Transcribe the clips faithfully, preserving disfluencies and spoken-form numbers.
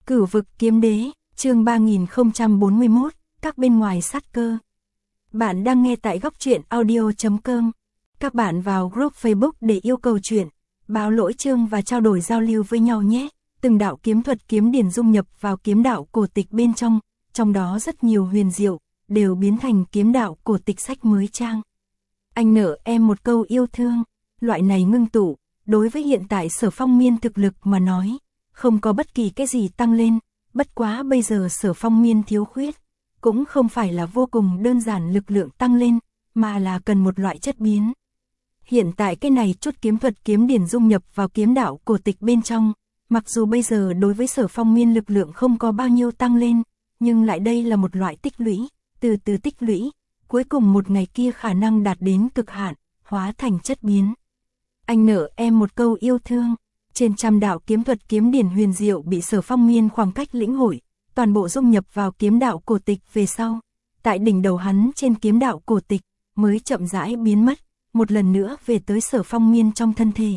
Cửu vực kiếm đế, chương ba nghìn không trăm bốn mươi mốt, các bên ngoài sát cơ. Bạn đang nghe tại góc truyện audio chấm com. Các bạn vào group Facebook để yêu cầu chuyện, báo lỗi chương và trao đổi giao lưu với nhau nhé. Từng đạo kiếm thuật kiếm điển dung nhập vào kiếm đạo cổ tịch bên trong, trong đó rất nhiều huyền diệu, đều biến thành kiếm đạo cổ tịch sách mới trang. Anh nợ em một câu yêu thương, loại này ngưng tụ, đối với hiện tại Sở Phong Miên thực lực mà nói, không có bất kỳ cái gì tăng lên, bất quá bây giờ Sở Phong Miên thiếu khuyết, cũng không phải là vô cùng đơn giản lực lượng tăng lên, mà là cần một loại chất biến. Hiện tại cái này chút kiếm thuật kiếm điển dung nhập vào kiếm đạo cổ tịch bên trong, mặc dù bây giờ đối với Sở Phong Miên lực lượng không có bao nhiêu tăng lên, nhưng lại đây là một loại tích lũy, từ từ tích lũy, cuối cùng một ngày kia khả năng đạt đến cực hạn, hóa thành chất biến. Anh nợ em một câu yêu thương, trên trăm đạo kiếm thuật kiếm điển huyền diệu bị Sở Phong Miên khoảng cách lĩnh hội, toàn bộ dung nhập vào kiếm đạo cổ tịch về sau, tại đỉnh đầu hắn trên kiếm đạo cổ tịch, mới chậm rãi biến mất, một lần nữa về tới Sở Phong Miên trong thân thể.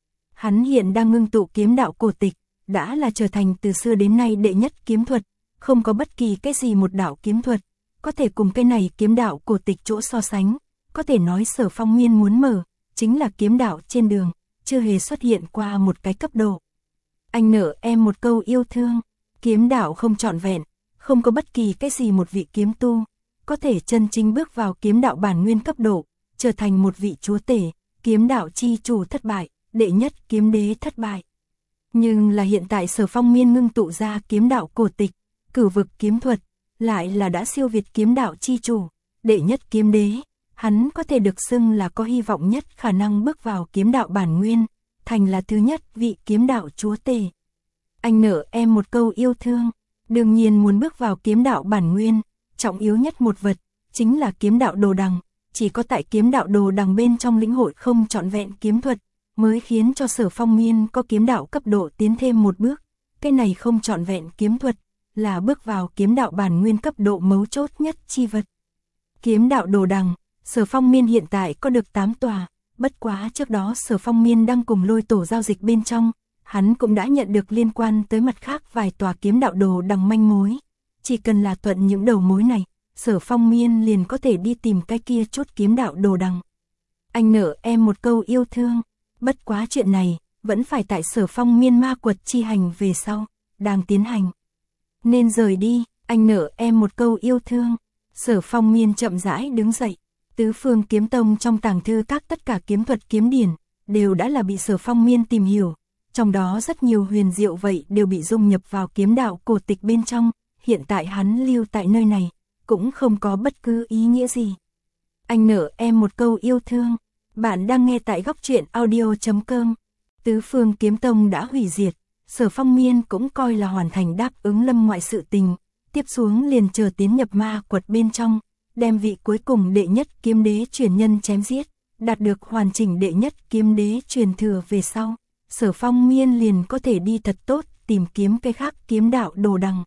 Hắn hiện đang ngưng tụ kiếm đạo cổ tịch, đã là trở thành từ xưa đến nay đệ nhất kiếm thuật, không có bất kỳ cái gì một đạo kiếm thuật, có thể cùng cái này kiếm đạo cổ tịch chỗ so sánh, có thể nói Sở Phong Miên muốn mở, chính là kiếm đạo trên đường, chưa hề xuất hiện qua một cái cấp độ. Anh nợ em một câu yêu thương, kiếm đạo không trọn vẹn, không có bất kỳ cái gì một vị kiếm tu, có thể chân chính bước vào kiếm đạo bản nguyên cấp độ, trở thành một vị chúa tể, kiếm đạo chi chủ thất bại, đệ nhất kiếm đế thất bại. Nhưng là hiện tại Sở Phong Miên ngưng tụ ra kiếm đạo cổ tịch, cửu vực kiếm thuật, lại là đã siêu việt kiếm đạo chi chủ, đệ nhất kiếm đế. Hắn có thể được xưng là có hy vọng nhất khả năng bước vào kiếm đạo bản nguyên, thành là thứ nhất vị kiếm đạo chúa tể. Anh nợ em một câu yêu thương, đương nhiên muốn bước vào kiếm đạo bản nguyên, trọng yếu nhất một vật, chính là kiếm đạo đồ đằng, chỉ có tại kiếm đạo đồ đằng bên trong lĩnh hội không trọn vẹn kiếm thuật, mới khiến cho Sở Phong Miên có kiếm đạo cấp độ tiến thêm một bước, cái này không trọn vẹn kiếm thuật, là bước vào kiếm đạo bản nguyên cấp độ mấu chốt nhất chi vật. Kiếm đạo đồ đằng, Sở Phong Miên hiện tại có được tám tòa, bất quá trước đó Sở Phong Miên đang cùng Lôi Tổ giao dịch bên trong, hắn cũng đã nhận được liên quan tới mặt khác vài tòa kiếm đạo đồ đằng manh mối. Chỉ cần là thuận những đầu mối này, Sở Phong Miên liền có thể đi tìm cái kia chút kiếm đạo đồ đằng. Anh nợ em một câu yêu thương, bất quá chuyện này, vẫn phải tại Sở Phong Miên ma quật chi hành về sau, đang tiến hành. Nên rời đi, anh nợ em một câu yêu thương, Sở Phong Miên chậm rãi đứng dậy. Tứ phương kiếm tông trong tàng thư các tất cả kiếm thuật kiếm điển, đều đã là bị Sở Phong Miên tìm hiểu, trong đó rất nhiều huyền diệu vậy đều bị dung nhập vào kiếm đạo cổ tịch bên trong, hiện tại hắn lưu tại nơi này, cũng không có bất cứ ý nghĩa gì. Anh nợ em một câu yêu thương, bạn đang nghe tại góc truyện audio chấm com. Tứ phương kiếm tông đã hủy diệt, Sở Phong Miên cũng coi là hoàn thành đáp ứng lâm ngoại sự tình, tiếp xuống liền chờ tiến nhập ma quật bên trong, đem vị cuối cùng đệ nhất kiếm đế truyền nhân chém giết, đạt được hoàn chỉnh đệ nhất kiếm đế truyền thừa về sau, Sở Phong Miên liền có thể đi thật tốt tìm kiếm cái khác kiếm đạo đồ đằng.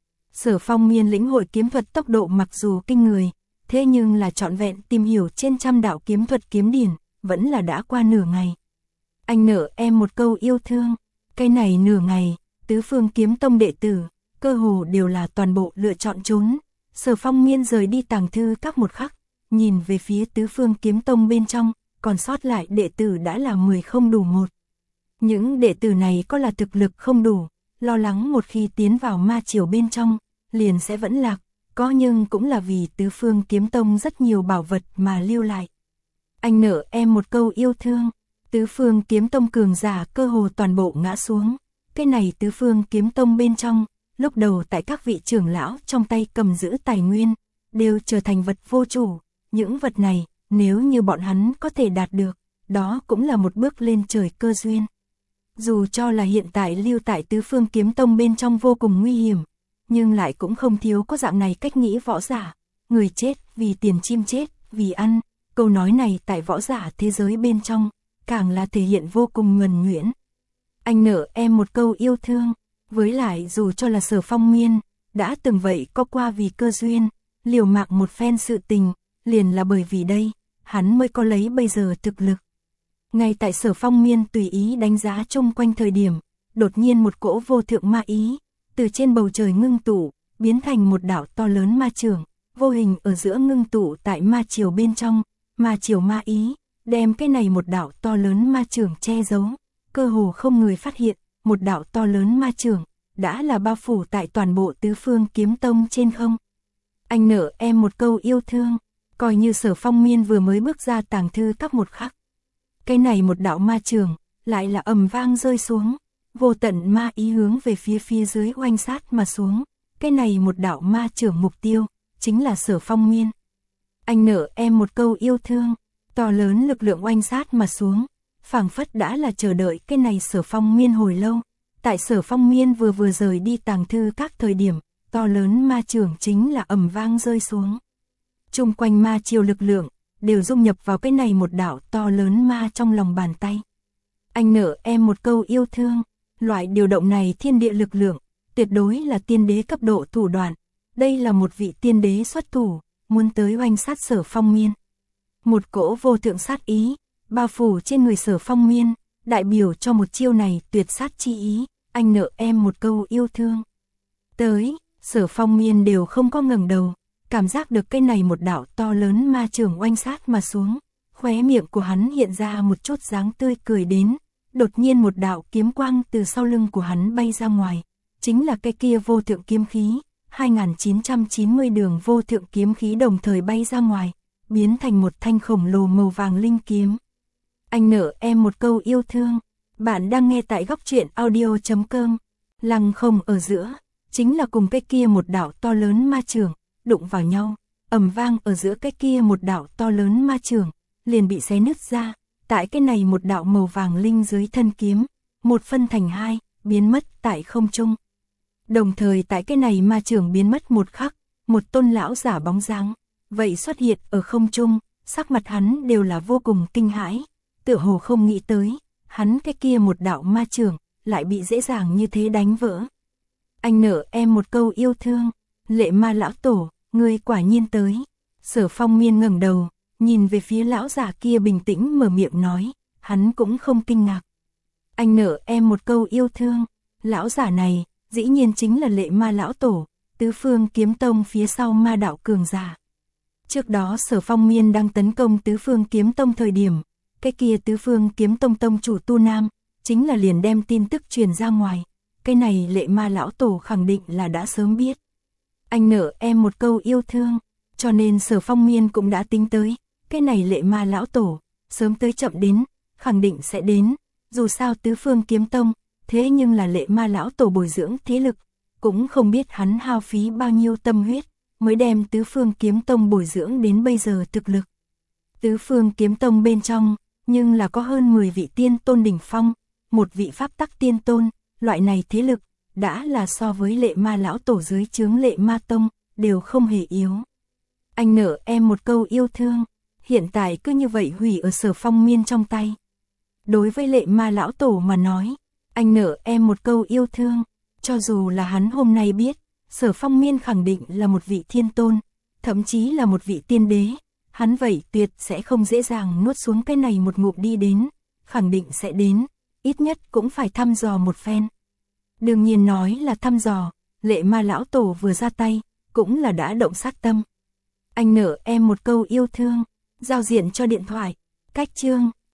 Sở Phong Miên lĩnh hội kiếm thuật tốc độ mặc dù kinh người, thế nhưng là trọn vẹn tìm hiểu trên trăm đạo kiếm thuật kiếm điển, vẫn là đã qua nửa ngày. Anh nợ em một câu yêu thương, cái này nửa ngày, tứ phương kiếm tông đệ tử, cơ hồ đều là toàn bộ lựa chọn trốn. Sở Phong Miên rời đi tàng thư các một khắc, nhìn về phía tứ phương kiếm tông bên trong, còn sót lại đệ tử đã là mười không đủ một. Những đệ tử này có là thực lực không đủ, lo lắng một khi tiến vào ma triều bên trong, liền sẽ vẫn lạc, có nhưng cũng là vì tứ phương kiếm tông rất nhiều bảo vật mà lưu lại. Anh nợ em một câu yêu thương, tứ phương kiếm tông cường giả cơ hồ toàn bộ ngã xuống, cái này tứ phương kiếm tông bên trong, lúc đầu tại các vị trưởng lão trong tay cầm giữ tài nguyên, đều trở thành vật vô chủ, những vật này, nếu như bọn hắn có thể đạt được, đó cũng là một bước lên trời cơ duyên. Dù cho là hiện tại lưu tại tứ phương kiếm tông bên trong vô cùng nguy hiểm, nhưng lại cũng không thiếu có dạng này cách nghĩ võ giả, người chết vì tiền chim chết vì ăn, câu nói này tại võ giả thế giới bên trong, càng là thể hiện vô cùng nhuần nhuyễn. Anh nợ em một câu yêu thương. Với lại dù cho là Sở Phong Miên, đã từng vậy có qua vì cơ duyên, liều mạng một phen sự tình, liền là bởi vì đây, hắn mới có lấy bây giờ thực lực. Ngay tại Sở Phong Miên tùy ý đánh giá chung quanh thời điểm, đột nhiên một cỗ vô thượng ma ý, từ trên bầu trời ngưng tụ, biến thành một đạo to lớn ma chưởng, vô hình ở giữa ngưng tụ tại ma triều bên trong, ma triều ma ý, đem cái này một đạo to lớn ma chưởng che giấu, cơ hồ không người phát hiện, một đạo to lớn ma chưởng đã là bao phủ tại toàn bộ tứ phương kiếm tông trên không. Anh nợ em một câu yêu thương, coi như Sở Phong Miên vừa mới bước ra tàng thư các một khắc. Cái này một đạo ma chưởng lại là ầm vang rơi xuống, vô tận ma ý hướng về phía phía dưới oanh sát mà xuống. Cái này một đạo ma chưởng mục tiêu chính là Sở Phong Miên. Anh nợ em một câu yêu thương, to lớn lực lượng oanh sát mà xuống, phảng phất đã là chờ đợi cái này Sở Phong Miên hồi lâu. Tại Sở Phong Miên vừa vừa rời đi tàng thư các thời điểm, to lớn ma chưởng chính là ầm vang rơi xuống. Chung quanh ma chiều lực lượng đều dung nhập vào cái này một đạo to lớn ma trong lòng bàn tay. Anh nợ em một câu yêu thương, loại điều động này thiên địa lực lượng, tuyệt đối là tiên đế cấp độ thủ đoạn. Đây là một vị tiên đế xuất thủ, muốn tới oanh sát Sở Phong Miên. Một cỗ vô thượng sát ý, bao phủ trên người Sở Phong Miên, đại biểu cho một chiêu này tuyệt sát chi ý. Anh nợ em một câu yêu thương. Tới, Sở Phong Miên đều không có ngẩng đầu, cảm giác được cái này một đạo to lớn ma chưởng oanh sát mà xuống, khóe miệng của hắn hiện ra một chút dáng tươi cười đến, đột nhiên một đạo kiếm quang từ sau lưng của hắn bay ra ngoài, chính là cái kia vô thượng kiếm khí, hai nghìn chín trăm chín mươi đường vô thượng kiếm khí đồng thời bay ra ngoài, biến thành một thanh khổng lồ màu vàng linh kiếm. Anh nợ em một câu yêu thương. Bạn đang nghe tại góc truyện audio chấm com. Lăng không ở giữa, chính là cùng cái kia một đạo to lớn ma chưởng, đụng vào nhau, ầm vang ở giữa cái kia một đạo to lớn ma chưởng, liền bị xé nứt ra, tại cái này một đạo màu vàng linh dưới thân kiếm, một phân thành hai, biến mất tại không trung. Đồng thời tại cái này ma chưởng biến mất một khắc, một tôn lão giả bóng dáng, vậy xuất hiện ở không trung, sắc mặt hắn đều là vô cùng kinh hãi, tựa hồ không nghĩ tới. Hắn cái kia một đạo ma chưởng lại bị dễ dàng như thế đánh vỡ. Anh nợ em một câu yêu thương, Lệ Ma lão tổ, ngươi quả nhiên tới. Sở Phong Miên ngẩng đầu, nhìn về phía lão giả kia bình tĩnh mở miệng nói, hắn cũng không kinh ngạc. Anh nợ em một câu yêu thương, lão giả này, dĩ nhiên chính là Lệ Ma lão tổ, tứ phương kiếm tông phía sau ma đạo cường giả. Trước đó Sở Phong Miên đang tấn công tứ phương kiếm tông thời điểm, cái kia tứ phương kiếm tông tông chủ Tu Nam, chính là liền đem tin tức truyền ra ngoài. Cái này Lệ Ma lão tổ khẳng định là đã sớm biết. Anh nợ em một câu yêu thương, cho nên Sở Phong Miên cũng đã tính tới. Cái này Lệ Ma lão tổ, sớm tới chậm đến, khẳng định sẽ đến. Dù sao tứ phương kiếm tông, thế nhưng là Lệ Ma lão tổ bồi dưỡng thế lực, cũng không biết hắn hao phí bao nhiêu tâm huyết, mới đem tứ phương kiếm tông bồi dưỡng đến bây giờ thực lực. Tứ phương kiếm tông bên trong, nhưng là có hơn mười vị tiên tôn đỉnh phong, một vị pháp tắc tiên tôn, loại này thế lực, đã là so với Lệ Ma lão tổ dưới chướng Lệ Ma tông, đều không hề yếu. Anh nợ em một câu yêu thương, hiện tại cứ như vậy hủy ở Sở Phong Miên trong tay. Đối với Lệ Ma lão tổ mà nói, anh nợ em một câu yêu thương, cho dù là hắn hôm nay biết, Sở Phong Miên khẳng định là một vị thiên tôn, thậm chí là một vị tiên đế. Hắn vậy tuyệt sẽ không dễ dàng nuốt xuống cái này một ngụm đi đến, khẳng định sẽ đến, ít nhất cũng phải thăm dò một phen. Đương nhiên nói là thăm dò, Lệ Ma lão tổ vừa ra tay, cũng là đã động sát tâm. Anh nợ em một câu yêu thương, giao diện cho điện thoại, cách chương,